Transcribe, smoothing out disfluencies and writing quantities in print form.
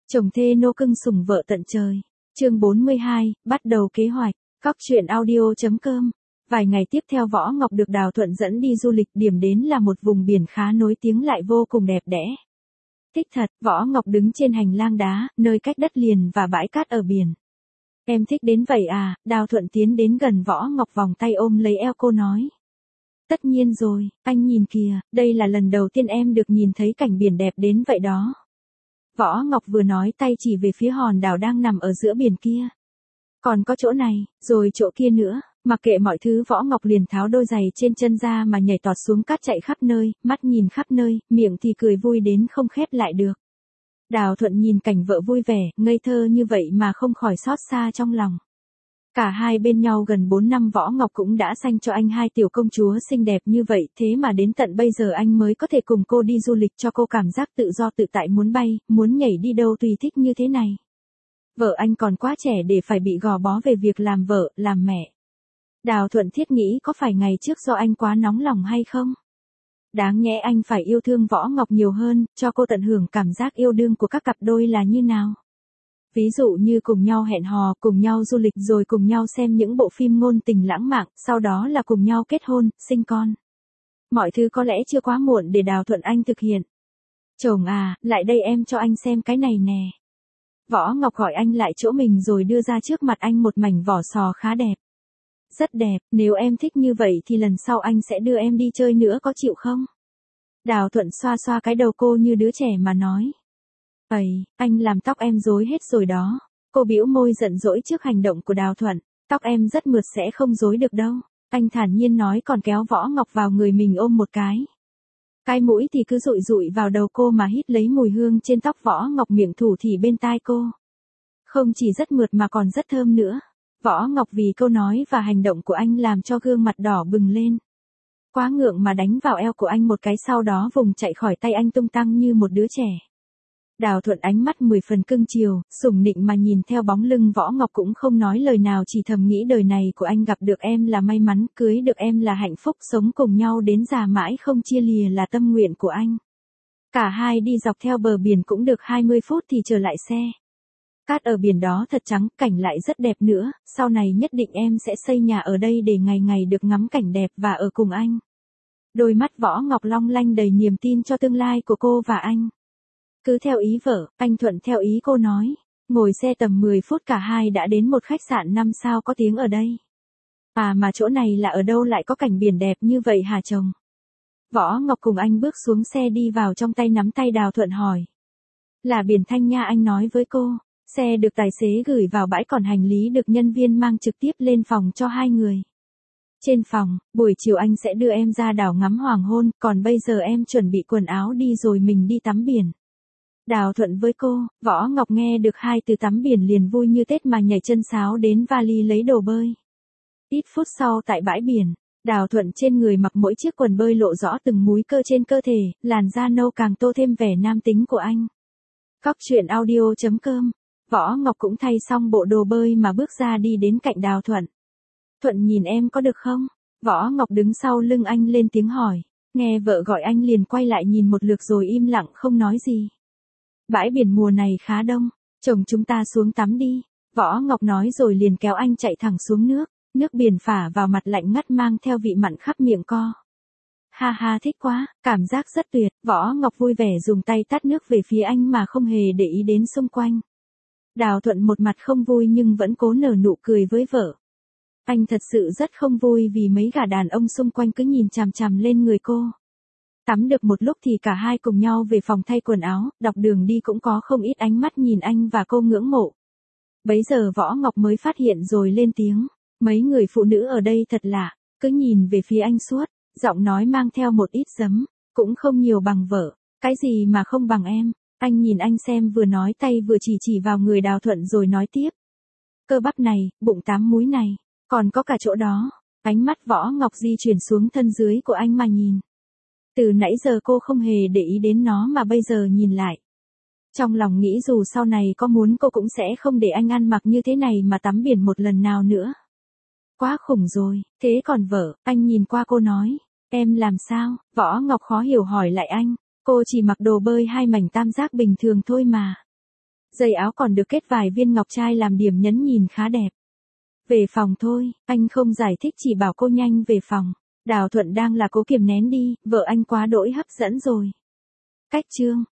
Chồng thê nô cưng sủng vợ tận trời. Chương 42, bắt đầu kế hoạch. Cóc truyện audio.com. Vài ngày tiếp theo Võ Ngọc được Đào Thuận dẫn đi du lịch, điểm đến là một vùng biển khá nổi tiếng lại vô cùng đẹp đẽ. Thích thật, Võ Ngọc đứng trên hành lang đá, nơi cách đất liền và bãi cát ở biển. Em thích đến vậy à? Đào Thuận tiến đến gần Võ Ngọc, vòng tay ôm lấy eo cô nói. Tất nhiên rồi, anh nhìn kìa, đây là lần đầu tiên em được nhìn thấy cảnh biển đẹp đến vậy đó. Võ Ngọc vừa nói tay chỉ về phía hòn đảo đang nằm ở giữa biển kia. Còn có chỗ này, rồi chỗ kia nữa. Mặc kệ mọi thứ, Võ Ngọc liền tháo đôi giày trên chân ra mà nhảy tọt xuống cát, chạy khắp nơi, mắt nhìn khắp nơi, miệng thì cười vui đến không khép lại được. Đào Thuận nhìn cảnh vợ vui vẻ, ngây thơ như vậy mà không khỏi xót xa trong lòng. Cả hai bên nhau gần 4 năm, Võ Ngọc cũng đã sanh cho anh hai tiểu công chúa xinh đẹp như vậy, thế mà đến tận bây giờ anh mới có thể cùng cô đi du lịch, cho cô cảm giác tự do tự tại, muốn bay, muốn nhảy đi đâu tùy thích như thế này. Vợ anh còn quá trẻ để phải bị gò bó về việc làm vợ, làm mẹ. Đào Thuận thiết nghĩ có phải ngày trước do anh quá nóng lòng hay không? Đáng nhẽ anh phải yêu thương Võ Ngọc nhiều hơn, cho cô tận hưởng cảm giác yêu đương của các cặp đôi là như nào. Ví dụ như cùng nhau hẹn hò, cùng nhau du lịch, rồi cùng nhau xem những bộ phim ngôn tình lãng mạn, sau đó là cùng nhau kết hôn, sinh con. Mọi thứ có lẽ chưa quá muộn để Đào Thuận anh thực hiện. Chồng à, lại đây em cho anh xem cái này nè. Võ Ngọc gọi anh lại chỗ mình rồi đưa ra trước mặt anh một mảnh vỏ sò khá đẹp. Rất đẹp, nếu em thích như vậy thì lần sau anh sẽ đưa em đi chơi nữa, có chịu không? Đào Thuận xoa xoa cái đầu cô như đứa trẻ mà nói. Ây, anh làm tóc em rối hết rồi đó. Cô bĩu môi giận dỗi trước hành động của Đào Thuận. Tóc em rất mượt, sẽ không rối được đâu. Anh thản nhiên nói, còn kéo Võ Ngọc vào người mình ôm một cái. Cái mũi thì cứ dụi dụi vào đầu cô mà hít lấy mùi hương trên tóc Võ Ngọc, miệng thủ thì bên tai cô. Không chỉ rất mượt mà còn rất thơm nữa. Võ Ngọc vì câu nói và hành động của anh làm cho gương mặt đỏ bừng lên. Quá ngượng mà đánh vào eo của anh một cái, sau đó vùng chạy khỏi tay anh tung tăng như một đứa trẻ. Đào Thuận ánh mắt 10 phần cưng chiều, sủng nịnh mà nhìn theo bóng lưng Võ Ngọc, cũng không nói lời nào, chỉ thầm nghĩ đời này của anh gặp được em là may mắn, cưới được em là hạnh phúc, sống cùng nhau đến già mãi không chia lìa là tâm nguyện của anh. Cả hai đi dọc theo bờ biển cũng được 20 phút thì trở lại xe. Cát ở biển đó thật trắng, cảnh lại rất đẹp nữa, sau này nhất định em sẽ xây nhà ở đây để ngày ngày được ngắm cảnh đẹp và ở cùng anh. Đôi mắt Võ Ngọc long lanh đầy niềm tin cho tương lai của cô và anh. Cứ theo ý vợ, anh thuận theo ý cô nói. Ngồi xe tầm 10 phút cả hai đã đến một khách sạn 5 sao có tiếng ở đây. À mà chỗ này là ở đâu lại có cảnh biển đẹp như vậy hả chồng? Võ Ngọc cùng anh bước xuống xe đi vào trong, tay nắm tay Đào Thuận hỏi. Là biển Thanh nha, anh nói với cô. Xe được tài xế gửi vào bãi, còn hành lý được nhân viên mang trực tiếp lên phòng cho hai người. Trên phòng, buổi chiều anh sẽ đưa em ra đảo ngắm hoàng hôn, còn bây giờ em chuẩn bị quần áo đi rồi mình đi tắm biển. Đào Thuận với cô. Võ Ngọc nghe được hai từ tắm biển liền vui như Tết mà nhảy chân sáo đến vali lấy đồ bơi. Ít phút sau tại bãi biển, Đào Thuận trên người mặc mỗi chiếc quần bơi lộ rõ từng múi cơ trên cơ thể, làn da nâu càng tô thêm vẻ nam tính của anh. Cóc truyện audio.com. Võ Ngọc cũng thay xong bộ đồ bơi mà bước ra đi đến cạnh Đào Thuận. Thuận nhìn em có được không? Võ Ngọc đứng sau lưng anh lên tiếng hỏi. Nghe vợ gọi anh liền quay lại nhìn một lượt rồi im lặng không nói gì. Bãi biển mùa này khá đông, chồng chúng ta xuống tắm đi. Võ Ngọc nói rồi liền kéo anh chạy thẳng xuống nước. Nước biển phả vào mặt lạnh ngắt mang theo vị mặn khắp miệng co. Ha ha, thích quá, cảm giác rất tuyệt. Võ Ngọc vui vẻ dùng tay tát nước về phía anh mà không hề để ý đến xung quanh. Đào Thuận một mặt không vui nhưng vẫn cố nở nụ cười với vợ. Anh thật sự rất không vui vì mấy gã đàn ông xung quanh cứ nhìn chằm chằm lên người cô. Tắm được một lúc thì cả hai cùng nhau về phòng thay quần áo, dọc đường đi cũng có không ít ánh mắt nhìn anh và cô ngưỡng mộ. Bấy giờ Võ Ngọc mới phát hiện rồi lên tiếng. Mấy người phụ nữ ở đây thật lạ, cứ nhìn về phía anh suốt, giọng nói mang theo một ít giấm, cũng không nhiều bằng vợ. Cái gì mà không bằng em? Anh nhìn anh xem, vừa nói tay vừa chỉ vào người Đào Thuận rồi nói tiếp. Cơ bắp này, bụng 8 múi này, còn có cả chỗ đó. Ánh mắt Võ Ngọc di chuyển xuống thân dưới của anh mà nhìn. Từ nãy giờ cô không hề để ý đến nó mà bây giờ nhìn lại. Trong lòng nghĩ dù sau này có muốn cô cũng sẽ không để anh ăn mặc như thế này mà tắm biển một lần nào nữa. Quá khủng rồi, thế còn vợ? Anh nhìn qua cô nói. Em làm sao? Võ Ngọc khó hiểu hỏi lại anh. Cô chỉ mặc đồ bơi 2 mảnh tam giác bình thường thôi mà. Dây áo còn được kết vài viên ngọc trai làm điểm nhấn nhìn khá đẹp. Về phòng thôi, anh không giải thích chỉ bảo cô nhanh về phòng. Đào Thuận đang là cố kiềm nén đi, vợ anh quá đỗi hấp dẫn rồi. Cách chương